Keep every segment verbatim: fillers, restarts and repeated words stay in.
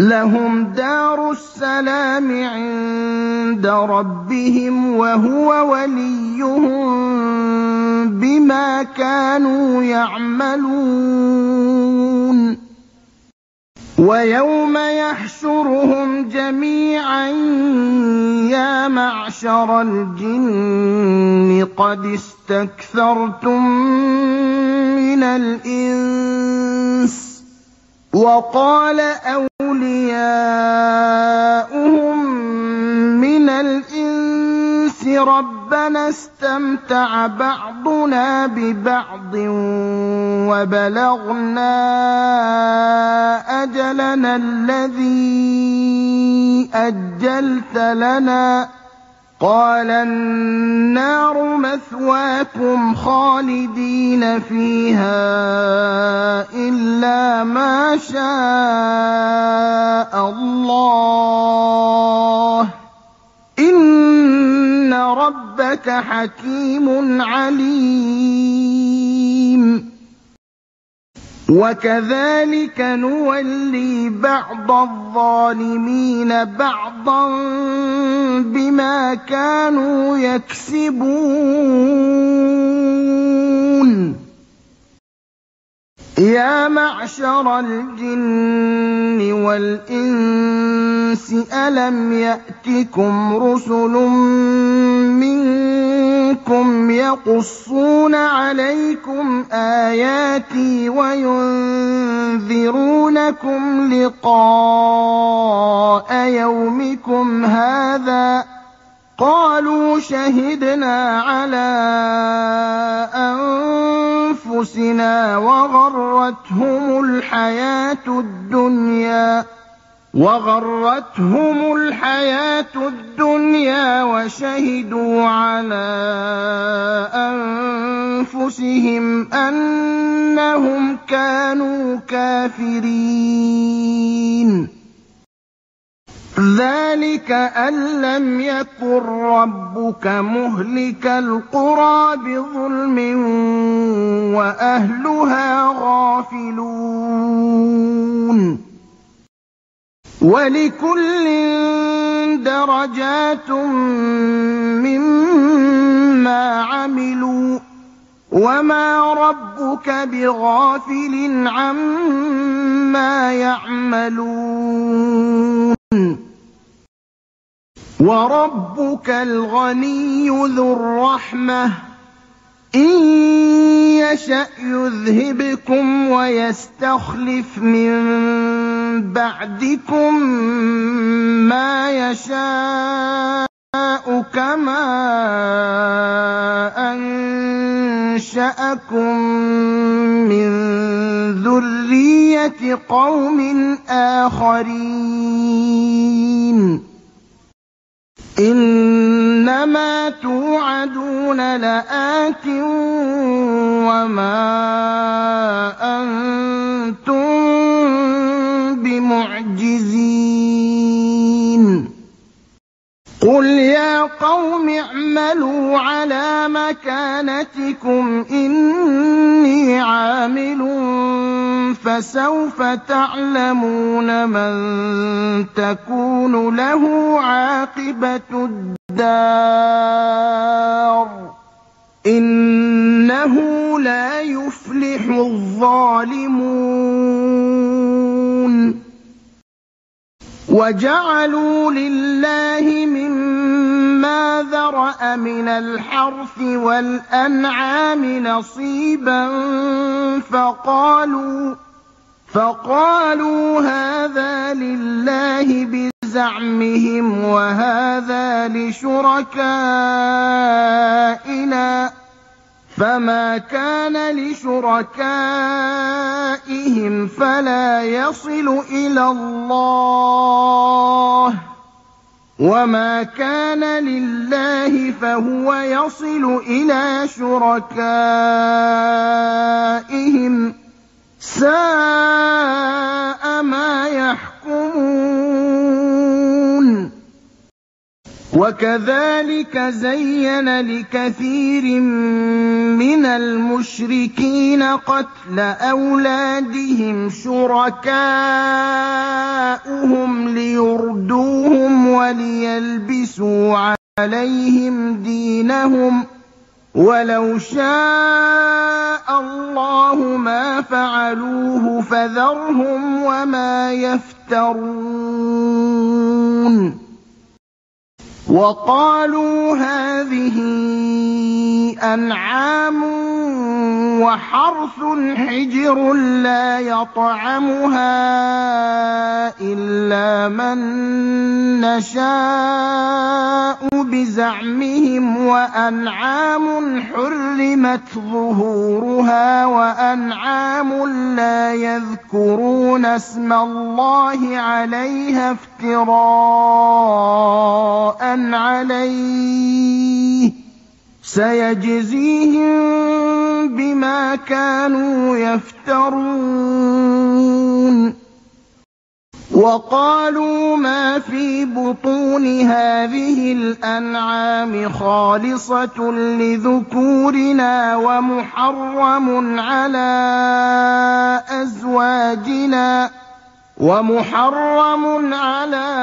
لهم دار السلام عند ربهم وهو وليهم بما كانوا يعملون ويوم يحشرهم جميعا يا معشر الجن قد استكثرتم من الإنس وقال أولياؤهم من الإنس ربنا استمتع بعضنا ببعض وبلغنا أجلنا الذي أجلت لنا قال النار مثواكم خالدين فيها إلا ما شاء الله إن ربك حكيم عليم وكذلك نولي بعض الظالمين بعضا بما كانوا يكسبون يا معشر الجن والإنس ألم يأتكم رسل منكم يقصون عليكم آياتي وينذرونكم لقاء يومكم هذا قالوا شهدنا على أنفسنا وغرتهم الحياة الدنيا وغرتهم الحياة الدنيا وشهدوا على أنفسهم أنهم كانوا كافرين ذلك أن لم يكن ربك مهلك القرى بظلم وأهلها غافلون ولكل درجات مما عملوا وما ربك بغافل عما يعملون وربك الغني ذو الرحمة إن يشأ يذهبكم ويستخلف من بعدكم ما يشاء كما أنشأكم من ذرية قوم آخرين إنما توعدون لآت وما أنتم بمعجزين قل يا قوم اعملوا على مكانتكم إني عامل فسوف تعلمون من تكون له عاقبة الدار إنه لا يفلح الظالمون وجعلوا لله مما ذرأ من الحرث والأنعام نصيبا فقالوا فقالوا هذا لله بزعمهم وهذا لشركائنا فما كان لشركائهم فلا يصل إلى الله وما كان لله فهو يصل إلى شركائهم ساء ما يحكمون وكذلك زين لكثير من المشركين قتل أولادهم شركاؤهم عَلَيْهِمْ دِينَهُمْ ۖ وَلَوْ شَاءَ اللَّهُ مَا فَعَلُوهُ فَذَرْهُمْ وَمَا يَفْتَرُونَ وَقَالُوا هَٰذِهِ أَنْعَامٌ وَحَرْثٌ حِجْرٌ لَّا يَطْعَمُهَا إِلَّا مَن نَّشَاءُ بِزَعْمِهِمْ وَأَنْعَامٌ حُرِّمَتْ ظُهُورُهَا وَأَنْعَامٌ لَّا يَذْكُرُونَ اسْمَ اللَّهِ عَلَيْهَا افْتِرَاءً عَلَيْهِ ۚ سَيَجْزِيهِم بِمَا كَانُوا يَفْتَرُونَ وَقَالُوا مَا فِي بُطُونِ هَٰذِهِ الْأَنْعَامِ خَالِصَةٌ لِّذُكُورِنَا وَمُحَرَّمٌ عَلَىٰ أَزْوَاجِنَا وَمُحَرَّمٌ عَلَىٰ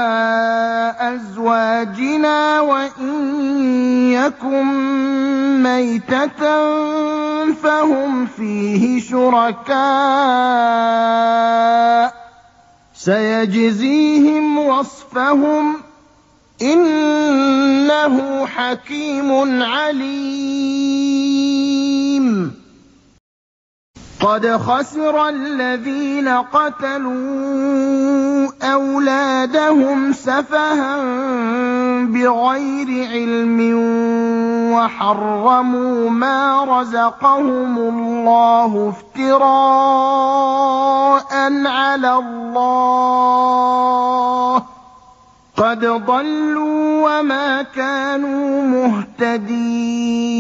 أَزْوَاجِنَا وَإِن يَكُن مَّيْتَةً فَهُمْ فِيهِ شُرَكَاءُ ۚ سَيَجْزِيهِمْ وَصْفَهُمْ ۚ إِنَّهُ حَكِيمٌ عَلِيمٌ قَدْ خَسِرَ الَّذِينَ قَتَلُوا أَوْلَادَهُمْ سَفَهًا بِغَيْرِ عِلْمٍ وَحَرَّمُوا مَا رَزَقَهُمُ اللَّهُ افْتِرَاءً عَلَى اللَّهِ ۚ قَدْ ضَلُّوا وَمَا كَانُوا مُهْتَدِينَ